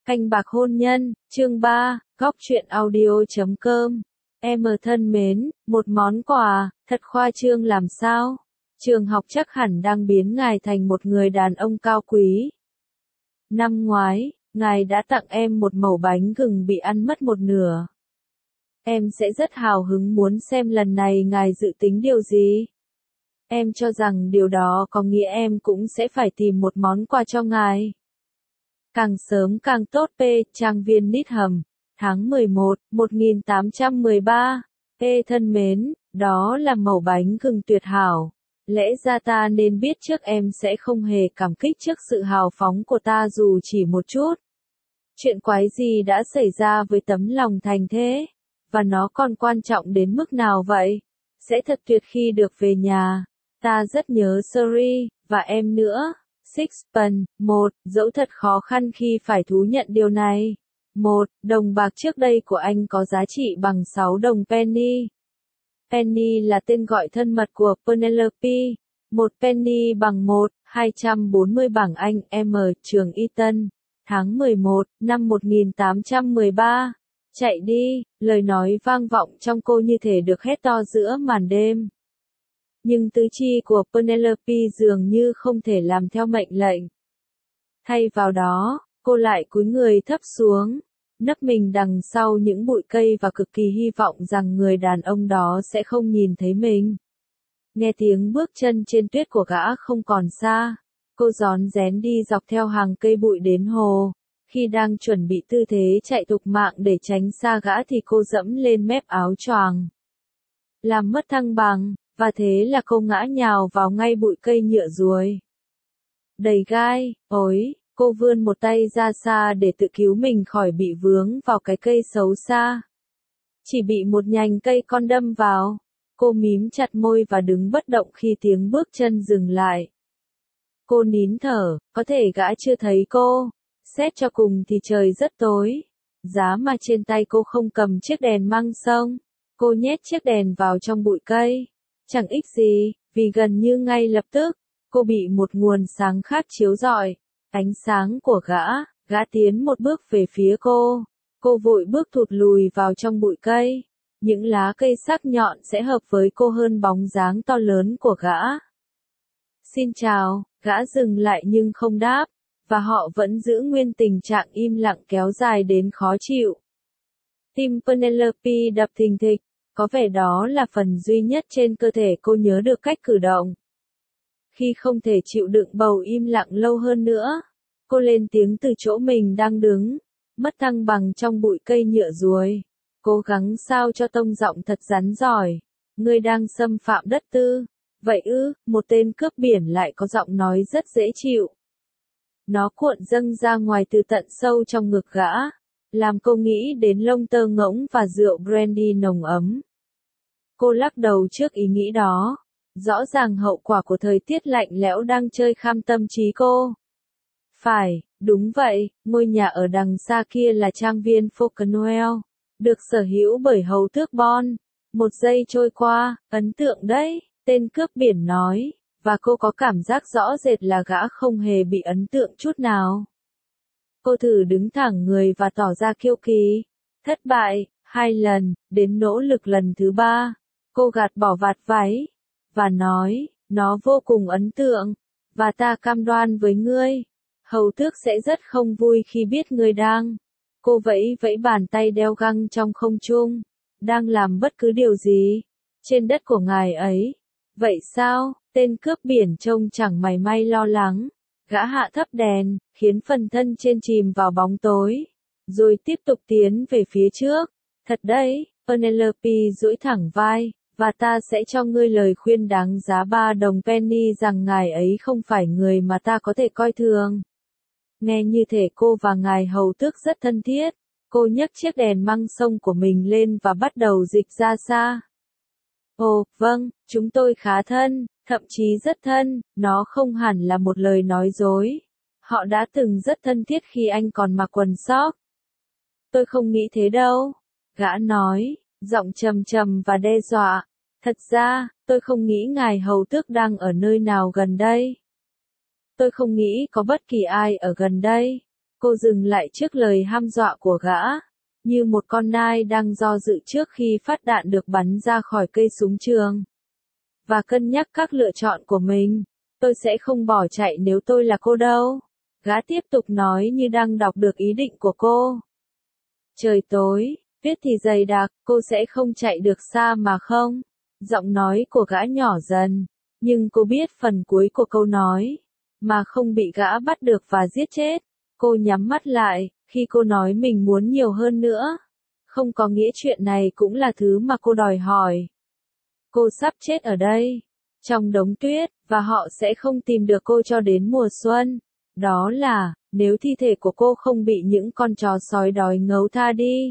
Canh bạc hôn nhân, chương 3, góc truyện audio.com. Em thân mến, một món quà, thật khoa trương làm sao? Trường học chắc hẳn đang biến ngài thành một người đàn ông cao quý. Năm ngoái, ngài đã tặng em một mẩu bánh gừng bị ăn mất một nửa. Em sẽ rất hào hứng muốn xem lần này ngài dự tính điều gì. Em cho rằng điều đó có nghĩa em cũng sẽ phải tìm một món quà cho ngài. Càng sớm càng tốt. Trang viên Needham, tháng 11, 1813. Thân mến, đó là mẩu bánh gừng tuyệt hảo. Lẽ ra ta nên biết trước em sẽ không hề cảm kích trước sự hào phóng của ta dù chỉ một chút. Chuyện quái gì đã xảy ra với tấm lòng thành thế? Và nó còn quan trọng đến mức nào vậy? Sẽ thật tuyệt khi được về nhà. Ta rất nhớ Suri, và em nữa. Sixpence, dẫu thật khó khăn khi phải thú nhận điều này. Đồng bạc trước đây của anh có giá trị bằng 6 đồng penny. Penny là tên gọi thân mật của Penelope. Một penny bằng 240 bảng Anh M. Trường Eton, tháng 11, năm 1813. Chạy đi, lời nói vang vọng trong cô như thể được hét to giữa màn đêm. Nhưng tứ chi của Penelope dường như không thể làm theo mệnh lệnh. Thay vào đó, cô lại cúi người thấp xuống, nấp mình đằng sau những bụi cây và cực kỳ hy vọng rằng người đàn ông đó sẽ không nhìn thấy mình. Nghe tiếng bước chân trên tuyết của gã không còn xa, cô rón rén đi dọc theo hàng cây bụi đến hồ. Khi đang chuẩn bị tư thế chạy thục mạng để tránh xa gã thì cô dẫm lên mép áo choàng, làm mất thăng bằng, và thế là cô ngã nhào vào ngay bụi cây nhựa ruồi đầy gai. Ôi, cô vươn một tay ra xa để tự cứu mình khỏi bị vướng vào cái cây xấu xa. Chỉ bị một nhành cây con đâm vào. Cô mím chặt môi và đứng bất động khi tiếng bước chân dừng lại. Cô nín thở, có thể gã chưa thấy cô. Xét cho cùng thì trời rất tối. Giá mà trên tay cô không cầm chiếc đèn măng sông. Cô nhét chiếc đèn vào trong bụi cây. Chẳng ích gì, vì gần như ngay lập tức, cô bị một nguồn sáng khác chiếu rọi. Ánh sáng của gã tiến một bước về phía cô. Cô vội bước thụt lùi vào trong bụi cây. Những lá cây sắc nhọn sẽ hợp với cô hơn bóng dáng to lớn của gã. Xin chào, gã dừng lại nhưng không đáp, và họ vẫn giữ nguyên tình trạng im lặng kéo dài đến khó chịu. Tim Penelope đập thình thịch, có vẻ đó là phần duy nhất trên cơ thể cô nhớ được cách cử động. Khi không thể chịu đựng bầu im lặng lâu hơn nữa, cô lên tiếng từ chỗ mình đang đứng, mất thăng bằng trong bụi cây nhựa ruồi. Cố gắng sao cho tông giọng thật rắn giỏi. Ngươi đang xâm phạm đất tư. Vậy ư? Một tên cướp biển lại có giọng nói rất dễ chịu. Nó cuộn dâng ra ngoài từ tận sâu trong ngực gã, làm cô nghĩ đến lông tơ ngỗng và rượu brandy nồng ấm. Cô lắc đầu trước ý nghĩ đó. Rõ ràng hậu quả của thời tiết lạnh lẽo đang chơi kham tâm trí cô. Phải, đúng vậy, ngôi nhà ở đằng xa kia là trang viên Fauquenoil, được sở hữu bởi hầu tước Bon. Một giây trôi qua, ấn tượng đấy, tên cướp biển nói, và cô có cảm giác rõ rệt là gã không hề bị ấn tượng chút nào. Cô thử đứng thẳng người và tỏ ra kiêu kỳ. Thất bại, 2 lần, đến nỗ lực lần thứ 3, cô gạt bỏ vạt váy, và nói, nó vô cùng ấn tượng, và ta cam đoan với ngươi, hầu tước sẽ rất không vui khi biết ngươi đang. Cô vẫy vẫy bàn tay đeo găng trong không trung, đang làm bất cứ điều gì, trên đất của ngài ấy. Vậy sao? Tên cướp biển trông chẳng mảy may lo lắng. Gã hạ thấp đèn, khiến phần thân trên chìm vào bóng tối, rồi tiếp tục tiến về phía trước. Thật đấy, Penelope duỗi thẳng vai, và ta sẽ cho ngươi lời khuyên đáng giá 3 đồng penny rằng ngài ấy không phải người mà ta có thể coi thường. Nghe như thể cô và ngài hầu tước rất thân thiết, cô nhấc chiếc đèn măng sông của mình lên và bắt đầu dịch ra xa. Ồ, vâng, chúng tôi khá thân, thậm chí rất thân, nó không hẳn là một lời nói dối. Họ đã từng rất thân thiết khi anh còn mặc quần sóc. Tôi không nghĩ thế đâu, gã nói, giọng trầm trầm và đe dọa. Thật ra, tôi không nghĩ ngài hầu tước đang ở nơi nào gần đây. Tôi không nghĩ có bất kỳ ai ở gần đây. Cô dừng lại trước lời hăm dọa của gã, như một con nai đang do dự trước khi phát đạn được bắn ra khỏi cây súng trường. Và cân nhắc các lựa chọn của mình. Tôi sẽ không bỏ chạy nếu tôi là cô đâu. Gã tiếp tục nói như đang đọc được ý định của cô. Trời tối, tuyết thì dày đặc, cô sẽ không chạy được xa mà không? Giọng nói của gã nhỏ dần, nhưng cô biết phần cuối của câu nói, mà không bị gã bắt được và giết chết. Cô nhắm mắt lại, khi cô nói mình muốn nhiều hơn nữa. Không có nghĩa chuyện này cũng là thứ mà cô đòi hỏi. Cô sắp chết ở đây, trong đống tuyết, và họ sẽ không tìm được cô cho đến mùa xuân. Đó là, nếu thi thể của cô không bị những con chó sói đói ngấu tha đi.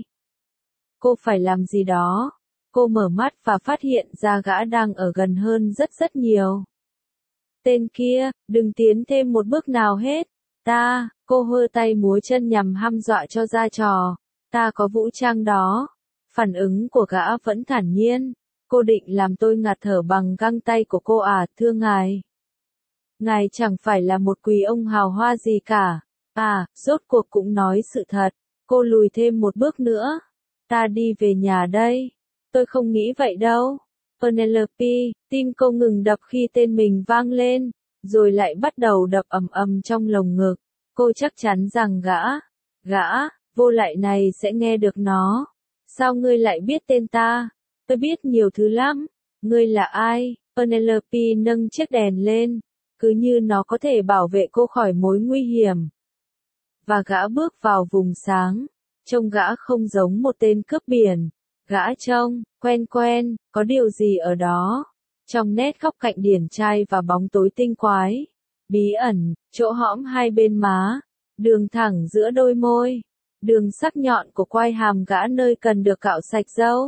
Cô phải làm gì đó. Cô mở mắt và phát hiện ra gã đang ở gần hơn rất nhiều. Tên kia, đừng tiến thêm một bước nào hết. Cô hơ tay múa chân nhằm hăm dọa cho ra trò. Ta có vũ trang đó. Phản ứng của gã vẫn thản nhiên. Cô định làm tôi ngạt thở bằng găng tay của cô à, thưa ngài. Ngài chẳng phải là một quý ông hào hoa gì cả. Rốt cuộc cũng nói sự thật. Cô lùi thêm một bước nữa. Ta đi về nhà đây. Tôi không nghĩ vậy đâu. Penelope, tim cô ngừng đập khi tên mình vang lên, rồi lại bắt đầu đập ầm ầm trong lồng ngực. Cô chắc chắn rằng gã, vô lại này sẽ nghe được nó. Sao ngươi lại biết tên ta? Tôi biết nhiều thứ lắm. Ngươi là ai? Penelope nâng chiếc đèn lên, cứ như nó có thể bảo vệ cô khỏi mối nguy hiểm. Và gã bước vào vùng sáng. Trông gã không giống một tên cướp biển. Gã trông quen, có điều gì ở đó. Trong nét góc cạnh điển trai và bóng tối tinh quái. Bí ẩn, chỗ hõm hai bên má. Đường thẳng giữa đôi môi. Đường sắc nhọn của quai hàm gã nơi cần được cạo sạch râu.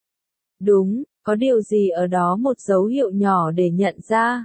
Đúng, có điều gì ở đó, một dấu hiệu nhỏ để nhận ra.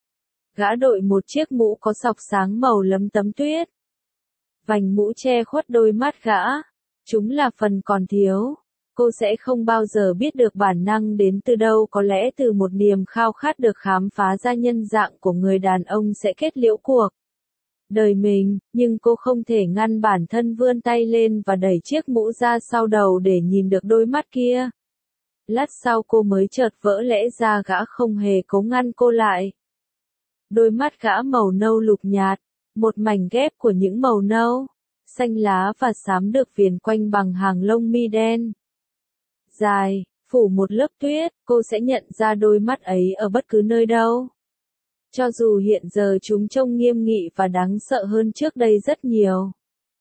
Gã đội một chiếc mũ có sọc sáng màu lấm tấm tuyết. Vành mũ che khuất đôi mắt gã. Chúng là phần còn thiếu. Cô sẽ không bao giờ biết được bản năng đến từ đâu, có lẽ từ một niềm khao khát được khám phá ra nhân dạng của người đàn ông sẽ kết liễu cuộc đời mình, nhưng cô không thể ngăn bản thân vươn tay lên và đẩy chiếc mũ ra sau đầu để nhìn được đôi mắt kia. Lát sau cô mới chợt vỡ lẽ ra gã không hề cố ngăn cô lại. Đôi mắt gã màu nâu lục nhạt, một mảnh ghép của những màu nâu, xanh lá và xám được viền quanh bằng hàng lông mi đen dài, phủ một lớp tuyết. Cô sẽ nhận ra đôi mắt ấy ở bất cứ nơi đâu. Cho dù hiện giờ chúng trông nghiêm nghị và đáng sợ hơn trước đây rất nhiều.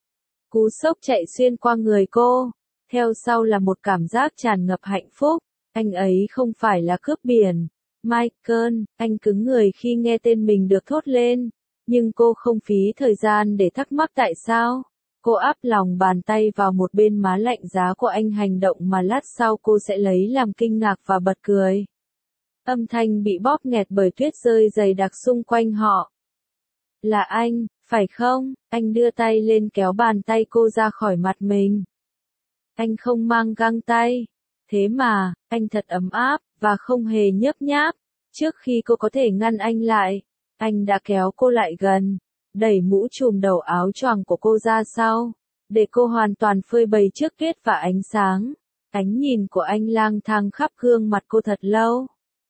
Cú sốc chạy xuyên qua người cô. Theo sau là một cảm giác tràn ngập hạnh phúc. Anh ấy không phải là cướp biển. Michael, anh cứng người khi nghe tên mình được thốt lên. Nhưng cô không phí thời gian để thắc mắc tại sao. Cô áp lòng bàn tay vào một bên má lạnh giá của anh, hành động mà lát sau cô sẽ lấy làm kinh ngạc và bật cười. Âm thanh bị bóp nghẹt bởi tuyết rơi dày đặc xung quanh họ. Là anh, phải không? Anh đưa tay lên kéo bàn tay cô ra khỏi mặt mình. Anh không mang găng tay. Thế mà, anh thật ấm áp, và không hề nhớp nháp. Trước khi cô có thể ngăn anh lại, anh đã kéo cô lại gần, đẩy mũ trùm đầu áo choàng của cô ra sau, để cô hoàn toàn phơi bày trước tuyết và ánh sáng. Ánh nhìn của anh lang thang khắp gương mặt cô thật lâu.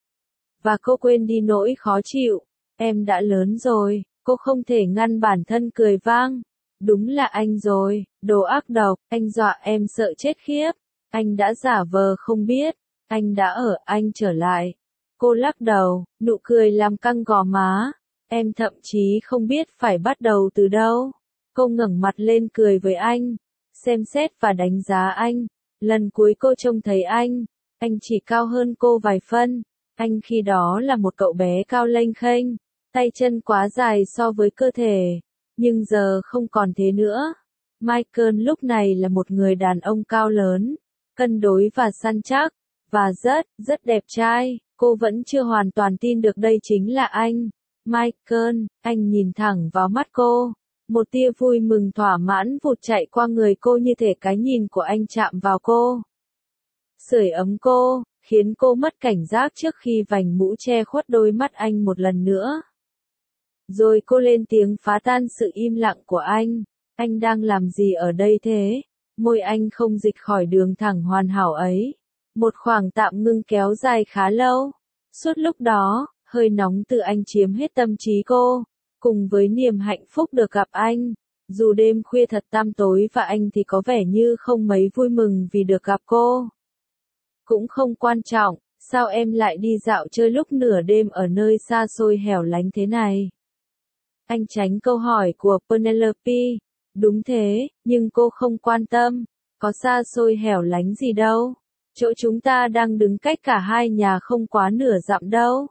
Và cô quên đi nỗi khó chịu. Em đã lớn rồi, cô không thể ngăn bản thân cười vang. Đúng là anh rồi, đồ ác độc, anh dọa em sợ chết khiếp. Anh đã giả vờ không biết, anh trở lại. Cô lắc đầu, nụ cười làm căng gò má. Em thậm chí không biết phải bắt đầu từ đâu. Cô ngẩng mặt lên cười với anh, xem xét và đánh giá anh. Lần cuối cô trông thấy anh chỉ cao hơn cô vài phân. Anh khi đó là một cậu bé cao lênh khênh, tay chân quá dài so với cơ thể. Nhưng giờ không còn thế nữa. Michael lúc này là một người đàn ông cao lớn, cân đối và săn chắc, và rất đẹp trai. Cô vẫn chưa hoàn toàn tin được đây chính là anh. Michael, anh nhìn thẳng vào mắt cô. Một tia vui mừng thỏa mãn vụt chạy qua người cô, như thể cái nhìn của anh chạm vào cô, sưởi ấm cô, khiến cô mất cảnh giác trước khi vành mũ che khuất đôi mắt anh một lần nữa. Rồi cô lên tiếng phá tan sự im lặng của anh. Anh đang làm gì ở đây thế? Môi anh không dịch khỏi đường thẳng hoàn hảo ấy. Một khoảng tạm ngưng kéo dài khá lâu. Suốt lúc đó, hơi nóng từ anh chiếm hết tâm trí cô, cùng với niềm hạnh phúc được gặp anh. Dù đêm khuya thật tăm tối và anh thì có vẻ như không mấy vui mừng vì được gặp cô. Cũng không quan trọng, sao em lại đi dạo chơi lúc nửa đêm ở nơi xa xôi hẻo lánh thế này? Anh tránh câu hỏi của Penelope. Đúng thế, nhưng cô không quan tâm. Có xa xôi hẻo lánh gì đâu. Chỗ chúng ta đang đứng cách cả hai nhà không quá nửa dặm đâu.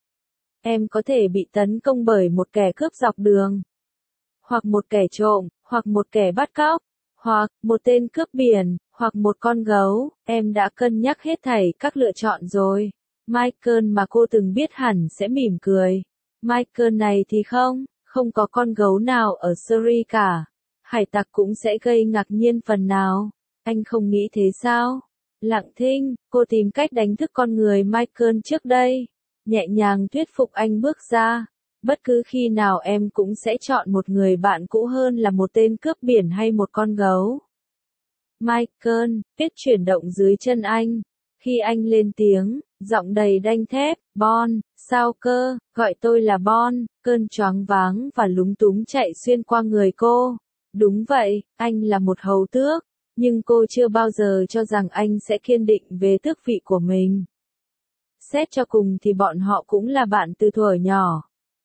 Em có thể bị tấn công bởi một kẻ cướp dọc đường. Hoặc một kẻ trộm, hoặc một kẻ bắt cóc, hoặc một tên cướp biển, hoặc một con gấu. Em đã cân nhắc hết thảy các lựa chọn rồi. Michael mà cô từng biết hẳn sẽ mỉm cười. Michael này thì không có con gấu nào ở Surrey cả. Hải tặc cũng sẽ gây ngạc nhiên phần nào. Anh không nghĩ thế sao? Lặng thinh, cô tìm cách đánh thức con người Michael trước đây. Nhẹ nhàng thuyết phục anh bước ra. Bất cứ khi nào em cũng sẽ chọn một người bạn cũ hơn là một tên cướp biển hay một con gấu. Michael, viết chuyển động dưới chân anh. Khi anh lên tiếng, giọng đầy đanh thép, Bon, sao cơ, gọi tôi là Bon, cơn choáng váng và lúng túng chạy xuyên qua người cô. Đúng vậy, anh là một hầu tước, nhưng cô chưa bao giờ cho rằng anh sẽ kiên định về tước vị của mình. Xét cho cùng thì bọn họ cũng là bạn từ thuở nhỏ.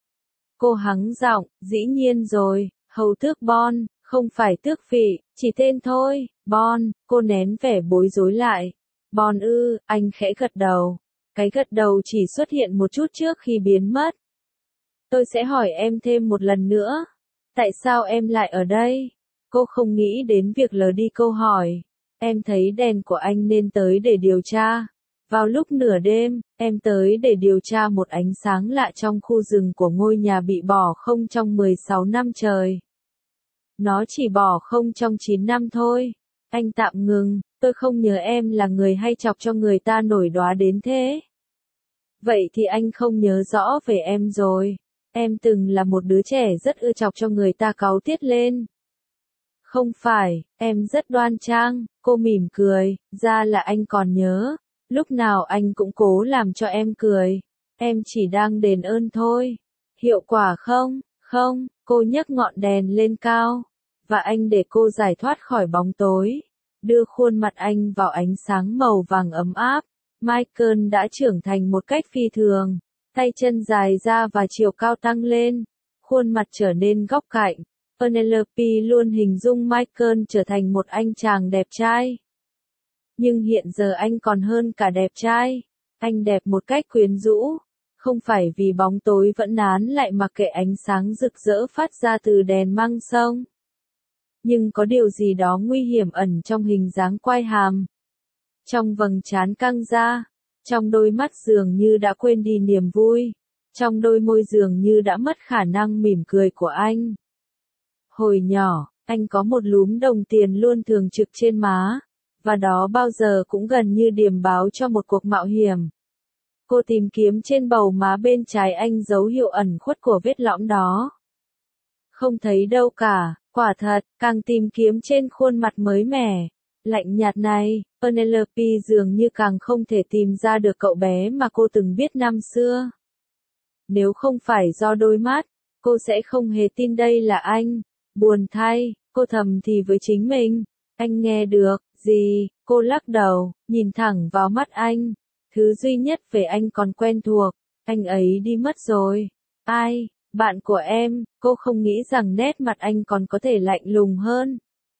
Cô hắng giọng, dĩ nhiên rồi, hầu tước Bon, không phải tước vị, chỉ tên thôi, Bon, cô nén vẻ bối rối lại. Bon ư, anh khẽ gật đầu. Cái gật đầu chỉ xuất hiện một chút trước khi biến mất. Tôi sẽ hỏi em thêm một lần nữa. Tại sao em lại ở đây? Cô không nghĩ đến việc lờ đi câu hỏi. Em thấy đèn của anh nên tới để điều tra. Vào lúc nửa đêm, em tới để điều tra một ánh sáng lạ trong khu rừng của ngôi nhà bị bỏ không trong 16 năm trời. Nó chỉ bỏ không trong 9 năm thôi. Anh tạm ngừng, tôi không nhớ em là người hay chọc cho người ta nổi đoá đến thế. Vậy thì anh không nhớ rõ về em rồi. Em từng là một đứa trẻ rất ưa chọc cho người ta cáu tiết lên. Không phải, em rất đoan trang, cô mỉm cười, ra là anh còn nhớ. Lúc nào anh cũng cố làm cho em cười. Em chỉ đang đền ơn thôi. Hiệu quả không? Không, cô nhấc ngọn đèn lên cao. Và anh để cô giải thoát khỏi bóng tối. Đưa khuôn mặt anh vào ánh sáng màu vàng ấm áp. Michael đã trưởng thành một cách phi thường. Tay chân dài ra và chiều cao tăng lên. Khuôn mặt trở nên góc cạnh. Penelope luôn hình dung Michael trở thành một anh chàng đẹp trai. Nhưng hiện giờ anh còn hơn cả đẹp trai. Anh đẹp một cách quyến rũ. Không phải vì bóng tối vẫn nán lại mặc kệ ánh sáng rực rỡ phát ra từ đèn măng sông. Nhưng có điều gì đó nguy hiểm ẩn trong hình dáng quai hàm. Trong vầng trán căng ra. Trong đôi mắt dường như đã quên đi niềm vui. Trong đôi môi dường như đã mất khả năng mỉm cười của anh. Hồi nhỏ, anh có một lúm đồng tiền luôn thường trực trên má. Và đó bao giờ cũng gần như điềm báo cho một cuộc mạo hiểm. Cô tìm kiếm trên bầu má bên trái anh dấu hiệu ẩn khuất của vết lõm đó. Không thấy đâu cả, quả thật, càng tìm kiếm trên khuôn mặt mới mẻ, lạnh nhạt này, Penelope dường như càng không thể tìm ra được cậu bé mà cô từng biết năm xưa. Nếu không phải do đôi mắt, cô sẽ không hề tin đây là anh. Buồn thay, cô thầm thì với chính mình. Anh nghe được, gì? Cô lắc đầu, nhìn thẳng vào mắt anh. Thứ duy nhất về anh còn quen thuộc, anh ấy đi mất rồi. Ai? Bạn của em, cô không nghĩ rằng nét mặt anh còn có thể lạnh lùng hơn.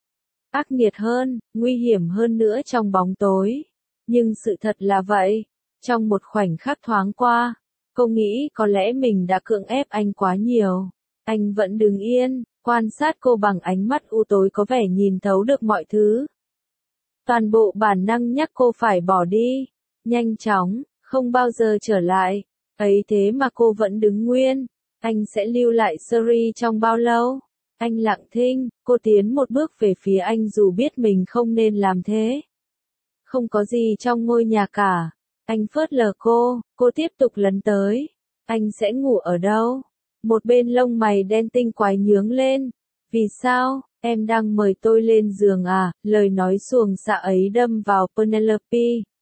Ác nghiệt hơn, nguy hiểm hơn nữa trong bóng tối. Nhưng sự thật là vậy. Trong một khoảnh khắc thoáng qua, cô nghĩ có lẽ mình đã cưỡng ép anh quá nhiều. Anh vẫn đứng yên, quan sát cô bằng ánh mắt u tối có vẻ nhìn thấu được mọi thứ. Toàn bộ bản năng nhắc cô phải bỏ đi. Nhanh chóng, không bao giờ trở lại. Ấy thế mà cô vẫn đứng nguyên. Anh sẽ lưu lại Surrey trong bao lâu? Anh lặng thinh, cô tiến một bước về phía anh dù biết mình không nên làm thế. Không có gì trong ngôi nhà cả. Anh phớt lờ cô tiếp tục lấn tới. Anh sẽ ngủ ở đâu? Một bên lông mày đen tinh quái nhướng lên. Vì sao? Em đang mời tôi lên giường à, lời nói xuồng xạ ấy đâm vào Penelope.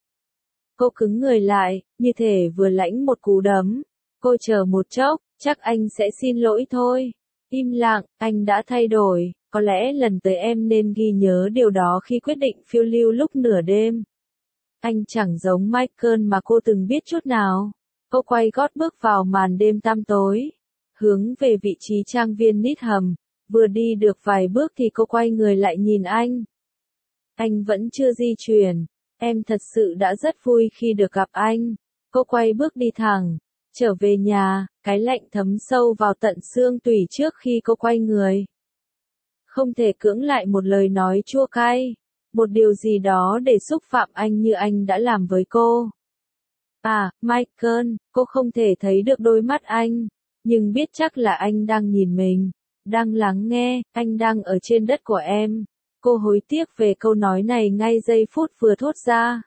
Cô cứng người lại, như thể vừa lãnh một cú đấm. Cô chờ một chốc, chắc anh sẽ xin lỗi thôi. Im lặng, anh đã thay đổi, có lẽ lần tới em nên ghi nhớ điều đó khi quyết định phiêu lưu lúc nửa đêm. Anh chẳng giống Michael mà cô từng biết chút nào. Cô quay gót bước vào màn đêm tăm tối, hướng về vị trí trang viên Needham. Vừa đi được vài bước thì cô quay người lại nhìn anh. Anh vẫn chưa di chuyển. Em thật sự đã rất vui khi được gặp anh. Cô quay bước đi thẳng, trở về nhà, cái lạnh thấm sâu vào tận xương tủy trước khi cô quay người. Không thể cưỡng lại một lời nói chua cay, một điều gì đó để xúc phạm anh như anh đã làm với cô. À, Michael, cô không thể thấy được đôi mắt anh, nhưng biết chắc là anh đang nhìn mình, đang lắng nghe, anh đang ở trên đất của em. Cô hối tiếc về câu nói này ngay giây phút vừa thốt ra.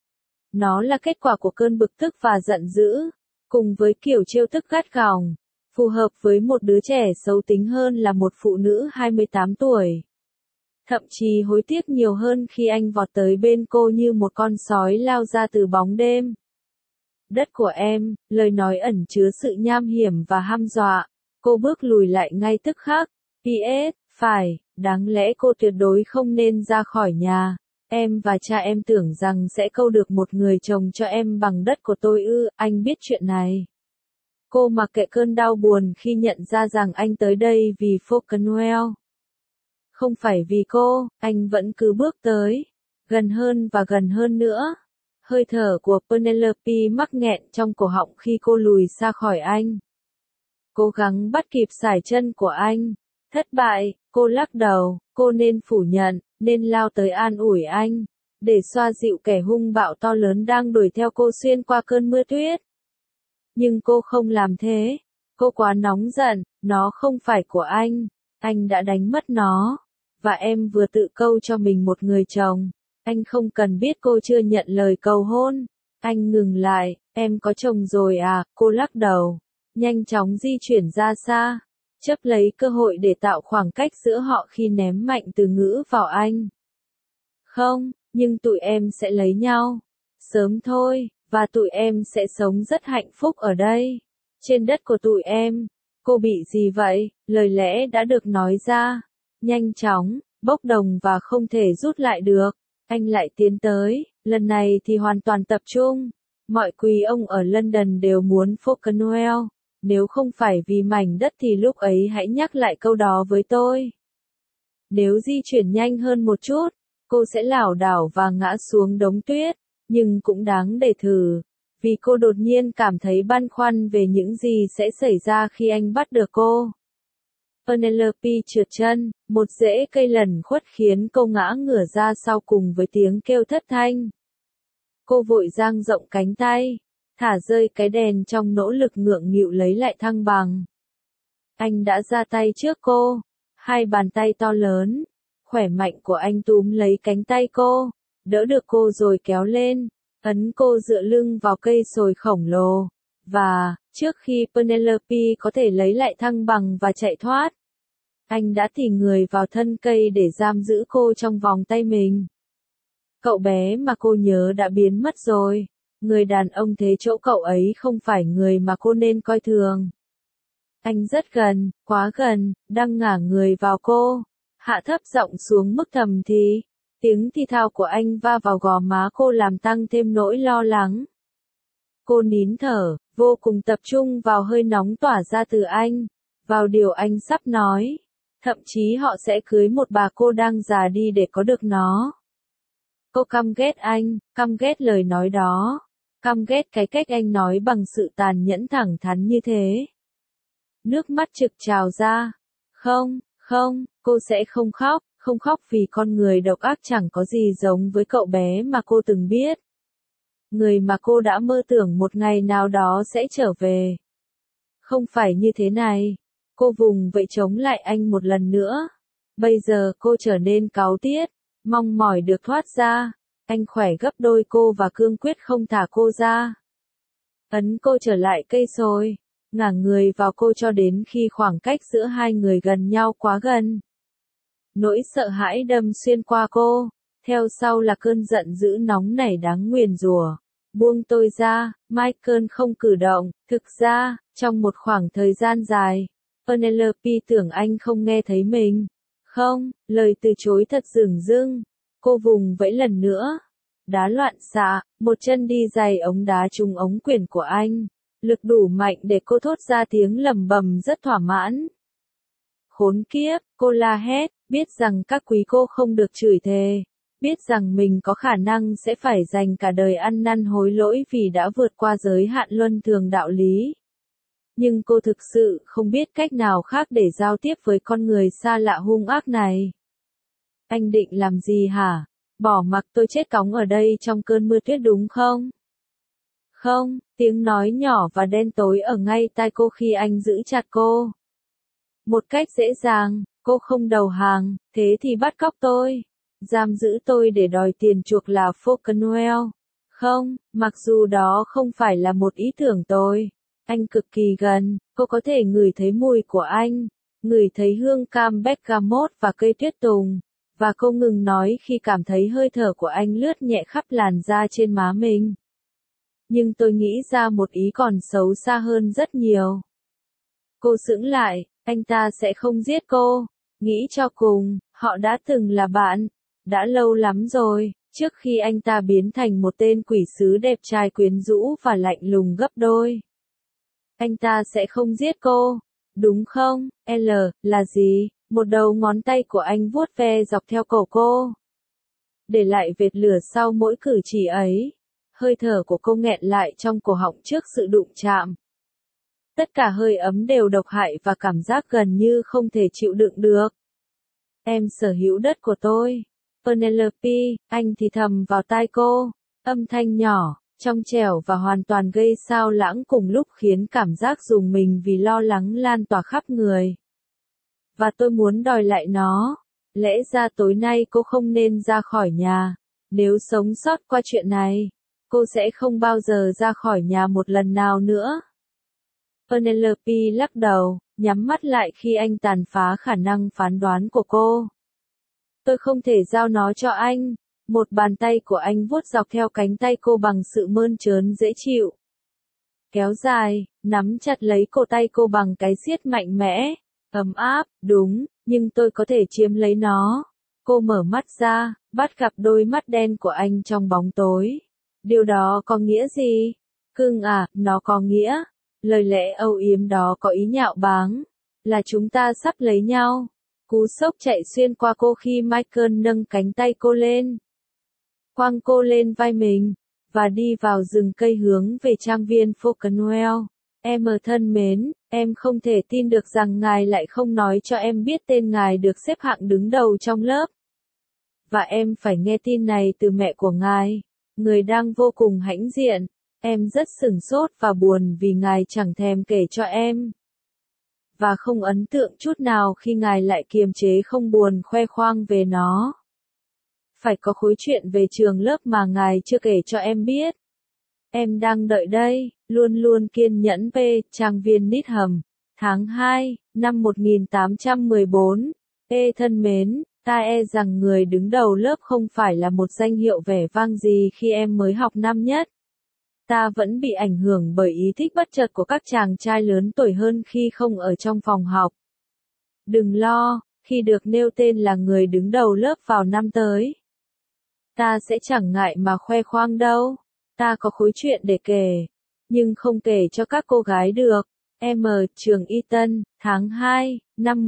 Nó là kết quả của cơn bực tức và giận dữ, cùng với kiểu trêu tức gắt gỏng, phù hợp với một đứa trẻ xấu tính hơn là một phụ nữ 28 tuổi. Thậm chí hối tiếc nhiều hơn khi anh vọt tới bên cô như một con sói lao ra từ bóng đêm. Đất của em, lời nói ẩn chứa sự nham hiểm và hăm dọa. Cô bước lùi lại ngay tức khắc. PS, phải, đáng lẽ cô tuyệt đối không nên ra khỏi nhà. Em và cha em tưởng rằng sẽ câu được một người chồng cho em bằng đất của tôi ư, anh biết chuyện này. Cô mặc kệ cơn đau buồn khi nhận ra rằng anh tới đây vì Falconwell. Không phải vì cô, anh vẫn cứ bước tới. Gần hơn và gần hơn nữa. Hơi thở của Penelope mắc nghẹn trong cổ họng khi cô lùi xa khỏi anh. Cố gắng bắt kịp sải chân của anh. Thất bại, cô lắc đầu, cô nên phủ nhận, nên lao tới an ủi anh, để xoa dịu kẻ hung bạo to lớn đang đuổi theo cô xuyên qua cơn mưa tuyết. Nhưng cô không làm thế. Cô quá nóng giận, nó không phải của anh đã đánh mất nó. Và em vừa tự câu cho mình một người chồng. Anh không cần biết cô chưa nhận lời cầu hôn. Anh ngừng lại, em có chồng rồi à, cô lắc đầu. Nhanh chóng di chuyển ra xa. Chấp lấy cơ hội để tạo khoảng cách giữa họ khi ném mạnh từ ngữ vào anh. Không, nhưng tụi em sẽ lấy nhau. Sớm thôi, và tụi em sẽ sống rất hạnh phúc ở đây. Trên đất của tụi em. Cô bị gì vậy? Lời lẽ đã được nói ra. Nhanh chóng, bốc đồng và không thể rút lại được. Anh lại tiến tới, lần này thì hoàn toàn tập trung. Mọi quý ông ở London đều muốn Falconwell. Nếu không phải vì mảnh đất thì lúc ấy hãy nhắc lại câu đó với tôi. Nếu di chuyển nhanh hơn một chút, cô sẽ lảo đảo và ngã xuống đống tuyết, nhưng cũng đáng để thử. Vì cô đột nhiên cảm thấy băn khoăn về những gì sẽ xảy ra khi anh bắt được cô. Penelope trượt chân, một rễ cây lẩn khuất khiến cô ngã ngửa ra sau cùng với tiếng kêu thất thanh. Cô vội dang rộng cánh tay, thả rơi cái đèn trong nỗ lực ngượng nghịu lấy lại thăng bằng. Anh đã ra tay trước cô, hai bàn tay to lớn, khỏe mạnh của anh túm lấy cánh tay cô, đỡ được cô rồi kéo lên, ấn cô dựa lưng vào cây sồi khổng lồ. Và, trước khi Penelope có thể lấy lại thăng bằng và chạy thoát, anh đã tì người vào thân cây để giam giữ cô trong vòng tay mình. Cậu bé mà cô nhớ đã biến mất rồi. Người đàn ông thế chỗ cậu ấy không phải người mà cô nên coi thường. Anh rất gần, quá gần, đang ngả người vào cô. Hạ thấp giọng xuống mức thầm thì. Tiếng thì thào của anh va vào gò má cô làm tăng thêm nỗi lo lắng. Cô nín thở, vô cùng tập trung vào hơi nóng tỏa ra từ anh, vào điều anh sắp nói. Thậm chí họ sẽ cưới một bà cô đang già đi để có được nó. Cô căm ghét anh, căm ghét lời nói đó, căm ghét cái cách anh nói bằng sự tàn nhẫn thẳng thắn như thế. Nước mắt trực trào ra. Không, cô sẽ không khóc vì con người độc ác chẳng có gì giống với cậu bé mà cô từng biết. Người mà cô đã mơ tưởng một ngày nào đó sẽ trở về. Không phải như thế này. Cô vùng vẫy chống lại anh một lần nữa. Bây giờ cô trở nên cáu tiết, mong mỏi được thoát ra. Anh khỏe gấp đôi cô và cương quyết không thả cô ra. Ấn cô trở lại cây sồi, ngả người vào cô cho đến khi khoảng cách giữa hai người gần nhau quá gần. Nỗi sợ hãi đâm xuyên qua cô, theo sau là cơn giận dữ nóng nảy đáng nguyền rủa. Buông tôi ra, Michael không cử động, thực ra, trong một khoảng thời gian dài, Penelope tưởng anh không nghe thấy mình. Không, lời từ chối thật dửng dưng. Cô vùng vẫy lần nữa. Đá loạn xạ, một chân đi giày ống đá trúng ống quyển của anh. Lực đủ mạnh để cô thốt ra tiếng lầm bầm rất thỏa mãn. Khốn kiếp, cô la hét, biết rằng các quý cô không được chửi thề. Biết rằng mình có khả năng sẽ phải dành cả đời ăn năn hối lỗi vì đã vượt qua giới hạn luân thường đạo lý. Nhưng cô thực sự không biết cách nào khác để giao tiếp với con người xa lạ hung ác này. Anh định làm gì hả? Bỏ mặc tôi chết cóng ở đây trong cơn mưa tuyết đúng không? Không, tiếng nói nhỏ và đen tối ở ngay tai cô khi anh giữ chặt cô. Một cách dễ dàng, cô không đầu hàng, thế thì bắt cóc tôi. Giam giữ tôi để đòi tiền chuộc là Falkenwell. Không, mặc dù đó không phải là một ý tưởng tôi. Anh cực kỳ gần, cô có thể ngửi thấy mùi của anh, ngửi thấy hương cam bergamot và cây tuyết tùng. Và cô ngừng nói khi cảm thấy hơi thở của anh lướt nhẹ khắp làn da trên má mình. Nhưng tôi nghĩ ra một ý còn xấu xa hơn rất nhiều. Cô sững lại, anh ta sẽ không giết cô. Nghĩ cho cùng, họ đã từng là bạn. Đã lâu lắm rồi, trước khi anh ta biến thành một tên quỷ sứ đẹp trai quyến rũ và lạnh lùng gấp đôi. Anh ta sẽ không giết cô, đúng không? L, là gì? Một đầu ngón tay của anh vuốt ve dọc theo cổ cô. Để lại vệt lửa sau mỗi cử chỉ ấy. Hơi thở của cô nghẹn lại trong cổ họng trước sự đụng chạm. Tất cả hơi ấm đều độc hại và cảm giác gần như không thể chịu đựng được. Em sở hữu đất của tôi. Penelope, anh thì thầm vào tai cô. Âm thanh nhỏ, trong trẻo và hoàn toàn gây xao lãng cùng lúc khiến cảm giác rùng mình vì lo lắng lan tỏa khắp người. Và tôi muốn đòi lại nó. Lẽ ra tối nay cô không nên ra khỏi nhà. Nếu sống sót qua chuyện này, cô sẽ không bao giờ ra khỏi nhà một lần nào nữa. Penelope lắc đầu, nhắm mắt lại khi anh tàn phá khả năng phán đoán của cô. Tôi không thể giao nó cho anh. Một bàn tay của anh vuốt dọc theo cánh tay cô bằng sự mơn trớn dễ chịu. Kéo dài, nắm chặt lấy cổ tay cô bằng cái siết mạnh mẽ. Ấm áp, đúng, nhưng tôi có thể chiếm lấy nó. Cô mở mắt ra, bắt gặp đôi mắt đen của anh trong bóng tối. Điều đó có nghĩa gì? Cưng à, nó có nghĩa. Lời lẽ âu yếm đó có ý nhạo báng. Là chúng ta sắp lấy nhau. Cú sốc chạy xuyên qua cô khi Michael nâng cánh tay cô lên. Quăng cô lên vai mình. Và đi vào rừng cây hướng về trang viên Falkenwell. Em thân mến, em không thể tin được rằng ngài lại không nói cho em biết tên ngài được xếp hạng đứng đầu trong lớp. Và em phải nghe tin này từ mẹ của ngài. Người đang vô cùng hãnh diện. Em rất sửng sốt và buồn vì ngài chẳng thèm kể cho em. Và không ấn tượng chút nào khi ngài lại kiềm chế không buồn khoe khoang về nó. Phải có khối chuyện về trường lớp mà ngài chưa kể cho em biết. Em đang đợi đây, luôn luôn kiên nhẫn. Trang viên Needham, tháng 2, năm 1814. Thân mến, ta e rằng người đứng đầu lớp không phải là một danh hiệu vẻ vang gì khi em mới học năm nhất. Ta vẫn bị ảnh hưởng bởi ý thích bất chợt của các chàng trai lớn tuổi hơn khi không ở trong phòng học. Đừng lo, khi được nêu tên là người đứng đầu lớp vào năm tới. Ta sẽ chẳng ngại mà khoe khoang đâu. Ta có khối chuyện để kể, nhưng không kể cho các cô gái được. Trường Eton, tháng 2, năm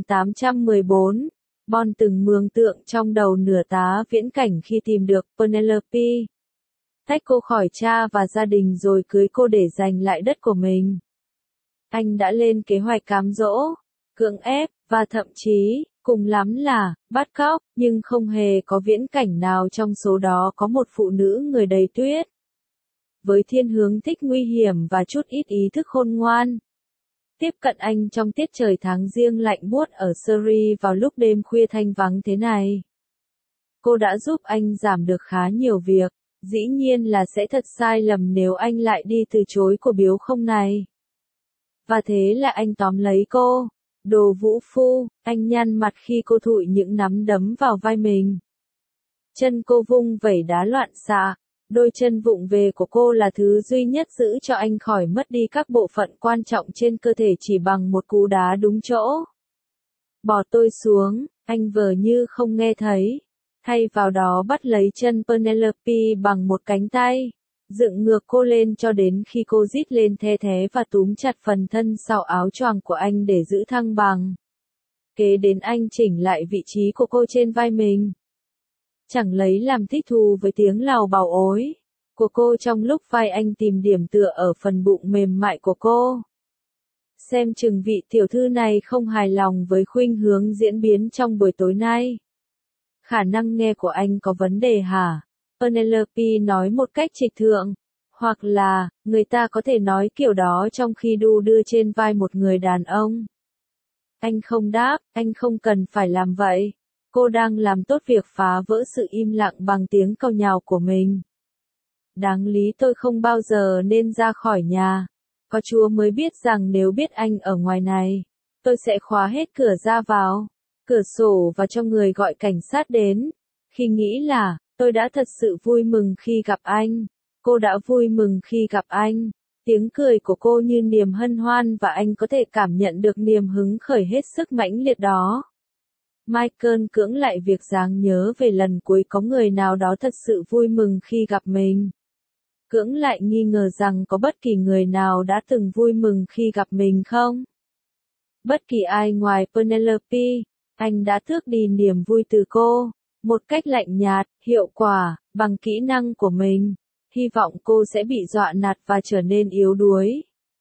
1814. Bon từng mường tượng trong đầu nửa tá viễn cảnh khi tìm được Penelope. Tách cô khỏi cha và gia đình rồi cưới cô để giành lại đất của mình. Anh đã lên kế hoạch cám dỗ, cưỡng ép, và thậm chí, cùng lắm là, bắt cóc, nhưng không hề có viễn cảnh nào trong số đó có một phụ nữ người đầy tuyết. Với thiên hướng thích nguy hiểm và chút ít ý thức khôn ngoan. Tiếp cận anh trong tiết trời tháng giêng lạnh buốt ở Surrey vào lúc đêm khuya thanh vắng thế này. Cô đã giúp anh giảm được khá nhiều việc, dĩ nhiên là sẽ thật sai lầm nếu anh lại đi từ chối cuộc biếu không này. Và thế là anh tóm lấy cô. Đồ vũ phu, anh nhăn mặt khi cô thụi những nắm đấm vào vai mình. Chân cô vung vẩy đá loạn xạ. Đôi chân vụng về của cô là thứ duy nhất giữ cho anh khỏi mất đi các bộ phận quan trọng trên cơ thể chỉ bằng một cú đá đúng chỗ. Bỏ tôi xuống, anh vờ như không nghe thấy. Thay vào đó bắt lấy chân Penelope bằng một cánh tay. Dựng ngược cô lên cho đến khi cô rít lên the thé và túm chặt phần thân sau áo choàng của anh để giữ thăng bằng. Kế đến anh chỉnh lại vị trí của cô trên vai mình. Chẳng lấy làm thích thú với tiếng lào bào ối của cô trong lúc vai anh tìm điểm tựa ở phần bụng mềm mại của cô. Xem chừng vị tiểu thư này không hài lòng với khuynh hướng diễn biến trong buổi tối nay. Khả năng nghe của anh có vấn đề hả? Penelope nói một cách trịch thượng. Hoặc là, người ta có thể nói kiểu đó trong khi đu đưa trên vai một người đàn ông. Anh không đáp, anh không cần phải làm vậy. Cô đang làm tốt việc phá vỡ sự im lặng bằng tiếng càu nhàu của mình. Đáng lý tôi không bao giờ nên ra khỏi nhà. Có Chúa mới biết rằng nếu biết anh ở ngoài này, tôi sẽ khóa hết cửa ra vào, cửa sổ và cho người gọi cảnh sát đến. Khi nghĩ là, tôi đã thật sự vui mừng khi gặp anh. Cô đã vui mừng khi gặp anh. Tiếng cười của cô như niềm hân hoan và anh có thể cảm nhận được niềm hứng khởi hết sức mãnh liệt đó. Michael cưỡng lại việc dáng nhớ về lần cuối có người nào đó thật sự vui mừng khi gặp mình. Cưỡng lại nghi ngờ rằng có bất kỳ người nào đã từng vui mừng khi gặp mình không? Bất kỳ ai ngoài Penelope, anh đã tước đi niềm vui từ cô, một cách lạnh nhạt, hiệu quả, bằng kỹ năng của mình. Hy vọng cô sẽ bị dọa nạt và trở nên yếu đuối.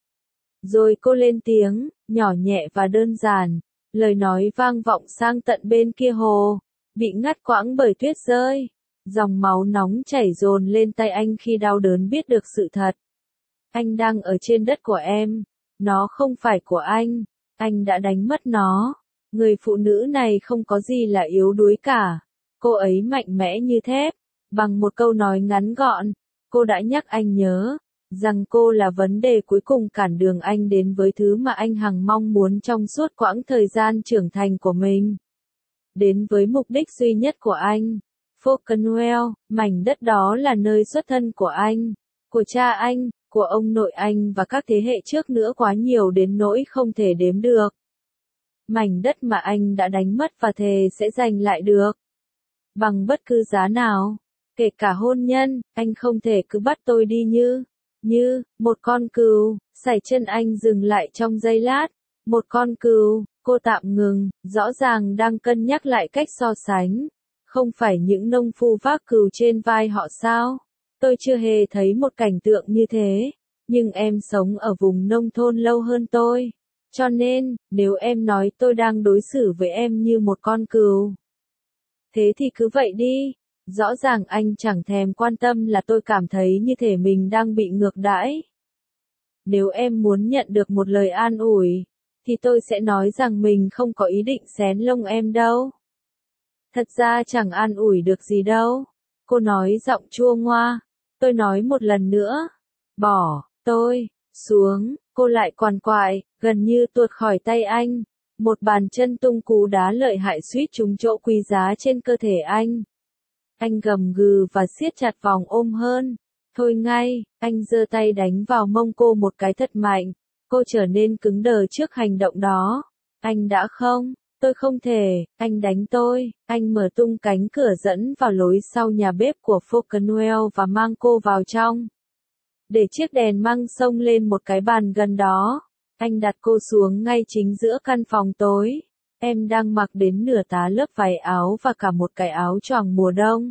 Rồi cô lên tiếng, nhỏ nhẹ và đơn giản. Lời nói vang vọng sang tận bên kia hồ, bị ngắt quãng bởi tuyết rơi. Dòng máu nóng chảy dồn lên tay anh khi đau đớn biết được sự thật. Anh đang ở trên đất của em. Nó không phải của anh. Anh đã đánh mất nó. Người phụ nữ này không có gì là yếu đuối cả. Cô ấy mạnh mẽ như thép. Bằng một câu nói ngắn gọn, cô đã nhắc anh nhớ rằng cô là vấn đề cuối cùng cản đường anh đến với thứ mà anh hằng mong muốn trong suốt quãng thời gian trưởng thành của mình. Đến với mục đích duy nhất của anh. Falkenwell, mảnh đất đó là nơi xuất thân của anh, của cha anh, của ông nội anh và các thế hệ trước nữa quá nhiều đến nỗi không thể đếm được. Mảnh đất mà anh đã đánh mất và thề sẽ giành lại được. Bằng bất cứ giá nào. Kể cả hôn nhân, anh không thể cứ bắt tôi đi như một con cừu. Sải chân anh dừng lại trong giây lát. Một con cừu, cô tạm ngừng, rõ ràng đang cân nhắc lại cách so sánh. Không phải những nông phu vác cừu trên vai họ sao? Tôi chưa hề thấy một cảnh tượng như thế. Nhưng em sống ở vùng nông thôn lâu hơn tôi. Cho nên, nếu em nói tôi đang đối xử với em như một con cừu, thế thì cứ vậy đi. Rõ ràng anh chẳng thèm quan tâm là tôi cảm thấy như thể mình đang bị ngược đãi. Nếu em muốn nhận được một lời an ủi, thì tôi sẽ nói rằng mình không có ý định xén lông em đâu. Thật ra chẳng an ủi được gì đâu. Cô nói giọng chua ngoa. Tôi nói một lần nữa. Bỏ tôi xuống. Cô lại quằn quại, gần như tuột khỏi tay anh. Một bàn chân tung cú đá lợi hại suýt trúng chỗ quý giá trên cơ thể anh. Anh gầm gừ và siết chặt vòng ôm hơn. Thôi ngay, anh giơ tay đánh vào mông cô một cái thật mạnh. Cô trở nên cứng đờ trước hành động đó. Anh đã không, tôi không thể, anh đánh tôi. Anh mở tung cánh cửa dẫn vào lối sau nhà bếp của Falkenwell và mang cô vào trong. Để chiếc đèn măng xông lên một cái bàn gần đó. Anh đặt cô xuống ngay chính giữa căn phòng tối. Em đang mặc đến nửa tá lớp váy áo và cả một cái áo choàng mùa đông.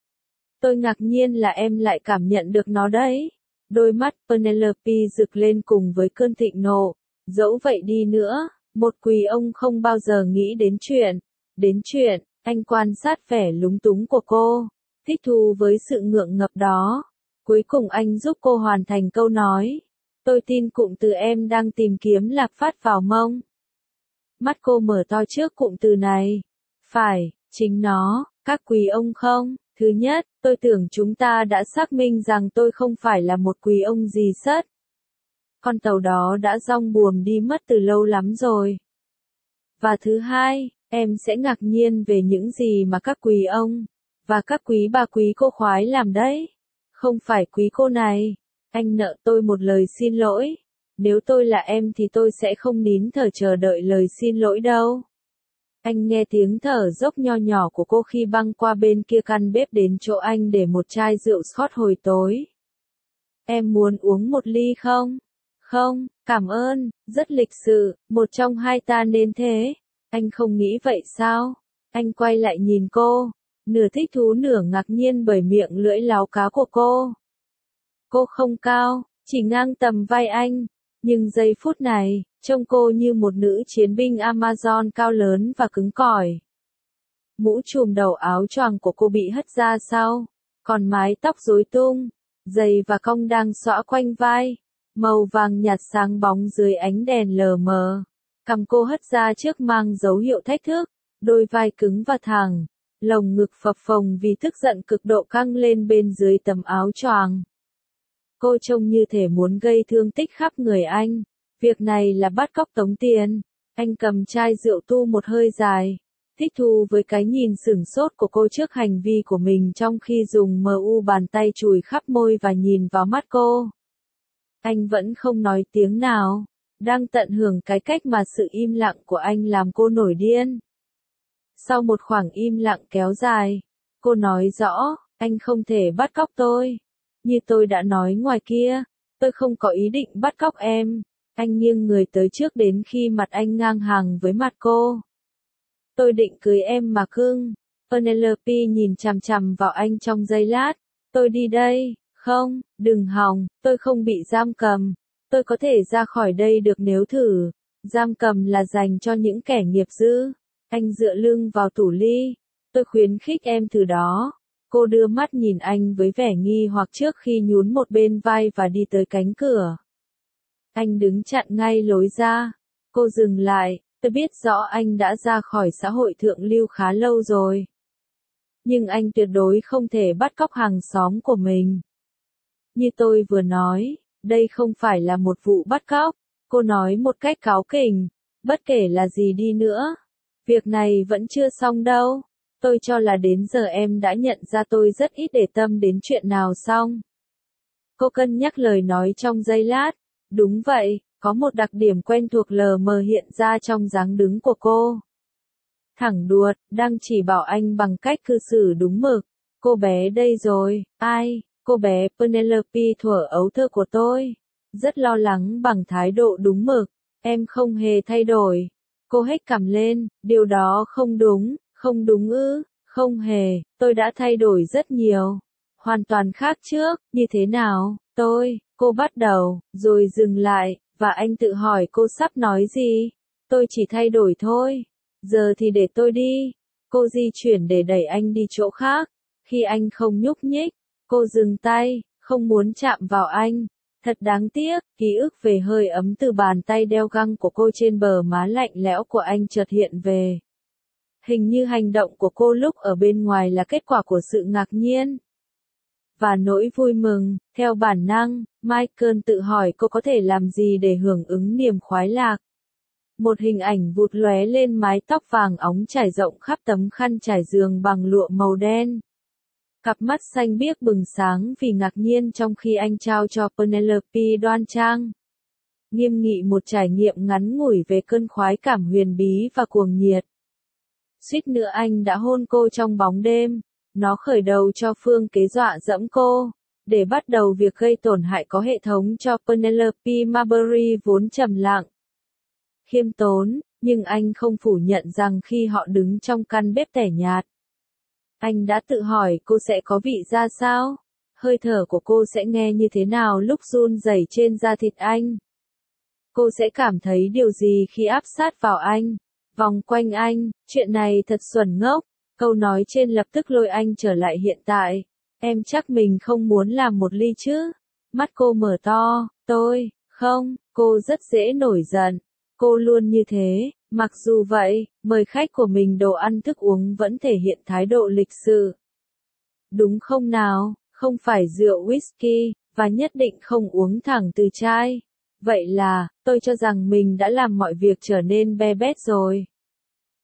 Tôi ngạc nhiên là em lại cảm nhận được nó đấy. Đôi mắt Penelope rực lên cùng với cơn thịnh nộ. Dẫu vậy đi nữa, một quý ông không bao giờ nghĩ đến chuyện, anh quan sát vẻ lúng túng của cô, thích thú với sự ngượng ngập đó. Cuối cùng anh giúp cô hoàn thành câu nói. Tôi tin cụm từ em đang tìm kiếm lạc phát vào mông. Mắt cô mở to trước cụm từ này. Phải, chính nó, các quý ông không? Thứ nhất, tôi tưởng chúng ta đã xác minh rằng tôi không phải là một quý ông gì sất. Con tàu đó đã dong buồm đi mất từ lâu lắm rồi. Và thứ hai, em sẽ ngạc nhiên về những gì mà các quý ông và các quý bà quý cô khoái làm đấy. Không phải quý cô này. Anh nợ tôi một lời xin lỗi. Nếu tôi là em thì tôi sẽ không nín thở chờ đợi lời xin lỗi đâu. Anh nghe tiếng thở dốc nho nhỏ của cô khi băng qua bên kia căn bếp đến chỗ anh để một chai rượu Scotch hồi tối. Em muốn uống một ly không? Không, cảm ơn, rất lịch sự, một trong hai ta nên thế. Anh không nghĩ vậy sao? Anh quay lại nhìn cô, nửa thích thú nửa ngạc nhiên bởi miệng lưỡi láo cá của cô. Cô không cao, chỉ ngang tầm vai anh, nhưng giây phút này, trông cô như một nữ chiến binh Amazon cao lớn và cứng cỏi. Mũ trùm đầu áo choàng của cô bị hất ra sau, còn mái tóc rối tung, giày và cong đang xõa quanh vai, màu vàng nhạt sáng bóng dưới ánh đèn lờ mờ. Cằm cô hất ra trước mang dấu hiệu thách thức, đôi vai cứng và thẳng, lồng ngực phập phồng vì tức giận cực độ căng lên bên dưới tấm áo choàng. Cô trông như thể muốn gây thương tích khắp người anh. Việc này là bắt cóc tống tiền. Anh cầm chai rượu tu một hơi dài, thích thú với cái nhìn sửng sốt của cô trước hành vi của mình trong khi dùng bàn tay chùi khắp môi và nhìn vào mắt cô. Anh vẫn không nói tiếng nào, đang tận hưởng cái cách mà sự im lặng của anh làm cô nổi điên. Sau một khoảng im lặng kéo dài, cô nói rõ, anh không thể bắt cóc tôi. Như tôi đã nói ngoài kia, tôi không có ý định bắt cóc em. Anh nghiêng người tới trước đến khi mặt anh ngang hàng với mặt cô. Tôi định cưới em mà cưng. Penelope nhìn chằm chằm vào anh trong giây lát. Tôi đi đây. Không, đừng hòng, tôi không bị giam cầm. Tôi có thể ra khỏi đây được nếu thử. Giam cầm là dành cho những kẻ nghiệp dư. Anh dựa lưng vào tủ ly. Tôi khuyến khích em thử đó. Cô đưa mắt nhìn anh với vẻ nghi hoặc trước khi nhún một bên vai và đi tới cánh cửa. Anh đứng chặn ngay lối ra. Cô dừng lại, tôi biết rõ anh đã ra khỏi xã hội thượng lưu khá lâu rồi. Nhưng anh tuyệt đối không thể bắt cóc hàng xóm của mình. Như tôi vừa nói, đây không phải là một vụ bắt cóc. Cô nói một cách cáu kỉnh, bất kể là gì đi nữa. Việc này vẫn chưa xong đâu. Tôi cho là đến giờ em đã nhận ra tôi rất ít để tâm đến chuyện nào xong. Cô cân nhắc lời nói trong giây lát. Đúng vậy, có một đặc điểm quen thuộc lờ mờ hiện ra trong dáng đứng của cô. Thẳng đuột, đang chỉ bảo anh bằng cách cư xử đúng mực. Cô bé đây rồi, ai? Cô bé Penelope thuở ấu thơ của tôi. Rất lo lắng bằng thái độ đúng mực. Em không hề thay đổi. Cô hét cằm lên, điều đó không đúng. Không đúng ư? Không hề, tôi đã thay đổi rất nhiều. Hoàn toàn khác trước, như thế nào? Cô bắt đầu, rồi dừng lại, và anh tự hỏi cô sắp nói gì? Tôi chỉ thay đổi thôi. Giờ thì để tôi đi. Cô di chuyển để đẩy anh đi chỗ khác. Khi anh không nhúc nhích, cô dừng tay, không muốn chạm vào anh. Thật đáng tiếc, ký ức về hơi ấm từ bàn tay đeo găng của cô trên bờ má lạnh lẽo của anh chợt hiện về. Hình như hành động của cô lúc ở bên ngoài là kết quả của sự ngạc nhiên và nỗi vui mừng. Theo bản năng, Michael tự hỏi cô có thể làm gì để hưởng ứng niềm khoái lạc. Một hình ảnh vụt lóe lên mái tóc vàng óng trải rộng khắp tấm khăn trải giường bằng lụa màu đen. Cặp mắt xanh biếc bừng sáng vì ngạc nhiên trong khi anh trao cho Penelope đoan trang. Nghiêm nghị một trải nghiệm ngắn ngủi về cơn khoái cảm huyền bí và cuồng nhiệt. Suýt nữa anh đã hôn cô trong bóng đêm. Nó khởi đầu cho phương kế dọa dẫm cô, để bắt đầu việc gây tổn hại có hệ thống cho Penelope Marbury vốn trầm lặng. Khiêm tốn, nhưng anh không phủ nhận rằng khi họ đứng trong căn bếp tẻ nhạt, anh đã tự hỏi cô sẽ có vị ra sao? Hơi thở của cô sẽ nghe như thế nào lúc run rẩy trên da thịt anh? Cô sẽ cảm thấy điều gì khi áp sát vào anh, vòng quanh anh? Chuyện này thật xuẩn ngốc. Câu nói trên lập tức lôi anh trở lại hiện tại. Em chắc mình không muốn làm một ly chứ? Mắt cô mở to, không, cô rất dễ nổi giận. Cô luôn như thế, mặc dù vậy, mời khách của mình đồ ăn thức uống vẫn thể hiện thái độ lịch sự. Đúng không nào, không phải rượu whisky, và nhất định không uống thẳng từ chai. Vậy là, tôi cho rằng mình đã làm mọi việc trở nên be bét rồi.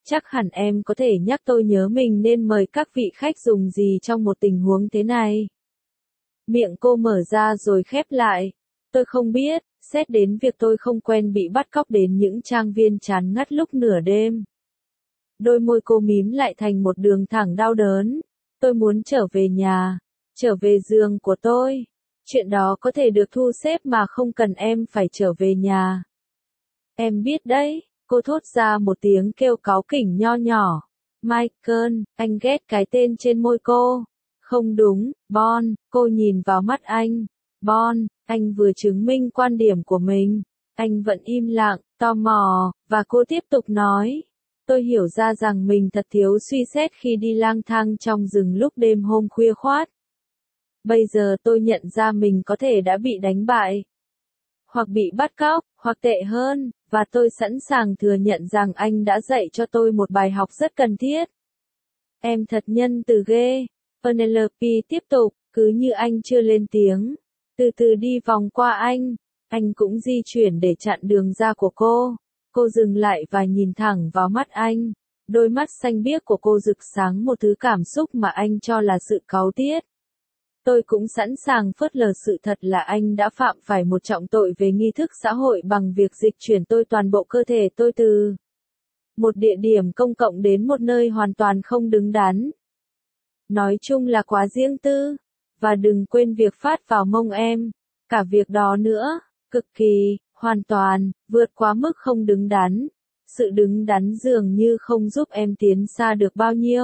Chắc hẳn em có thể nhắc tôi nhớ mình nên mời các vị khách dùng gì trong một tình huống thế này. Miệng cô mở ra rồi khép lại. Tôi không biết, xét đến việc tôi không quen bị bắt cóc đến những trang viên chán ngắt lúc nửa đêm. Đôi môi cô mím lại thành một đường thẳng đau đớn. Tôi muốn trở về nhà, trở về giường của tôi. Chuyện đó có thể được thu xếp mà không cần em phải trở về nhà. Em biết đấy, cô thốt ra một tiếng kêu cáu kỉnh nho nhỏ. Michael, anh ghét cái tên trên môi cô. Không đúng, Bon, cô nhìn vào mắt anh. Bon, anh vừa chứng minh quan điểm của mình. Anh vẫn im lặng, tò mò, và cô tiếp tục nói. Tôi hiểu ra rằng mình thật thiếu suy xét khi đi lang thang trong rừng lúc đêm hôm khuya khoát. Bây giờ tôi nhận ra mình có thể đã bị đánh bại, hoặc bị bắt cóc, hoặc tệ hơn, và tôi sẵn sàng thừa nhận rằng anh đã dạy cho tôi một bài học rất cần thiết. Em thật nhân từ ghê. Penelope tiếp tục, cứ như anh chưa lên tiếng. Từ từ đi vòng qua anh cũng di chuyển để chặn đường ra của cô. Cô dừng lại và nhìn thẳng vào mắt anh. Đôi mắt xanh biếc của cô rực sáng một thứ cảm xúc mà anh cho là sự cáu tiết. Tôi cũng sẵn sàng phớt lờ sự thật là anh đã phạm phải một trọng tội về nghi thức xã hội bằng việc dịch chuyển toàn bộ cơ thể tôi từ một địa điểm công cộng đến một nơi hoàn toàn không đứng đắn. Nói chung là quá riêng tư. Và đừng quên việc phát vào mông em. Cả việc đó nữa. Cực kỳ, hoàn toàn, vượt quá mức không đứng đắn. Sự đứng đắn dường như không giúp em tiến xa được bao nhiêu.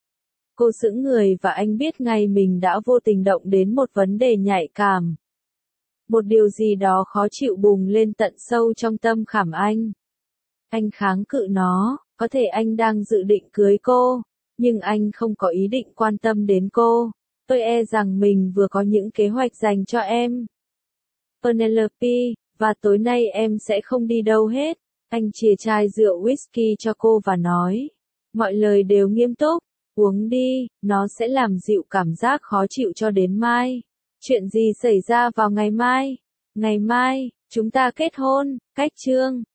Cô sững người và anh biết ngay mình đã vô tình động đến một vấn đề nhạy cảm. Một điều gì đó khó chịu bùng lên tận sâu trong tâm khảm anh. Anh kháng cự nó, có thể anh đang dự định cưới cô, nhưng anh không có ý định quan tâm đến cô. Tôi e rằng mình vừa có những kế hoạch dành cho em. Penelope, và tối nay em sẽ không đi đâu hết. Anh chìa chai rượu whisky cho cô và nói. Mọi lời đều nghiêm túc. Uống đi, nó sẽ làm dịu cảm giác khó chịu cho đến mai. Chuyện gì xảy ra vào ngày mai? Ngày mai, chúng ta kết hôn, cách chương.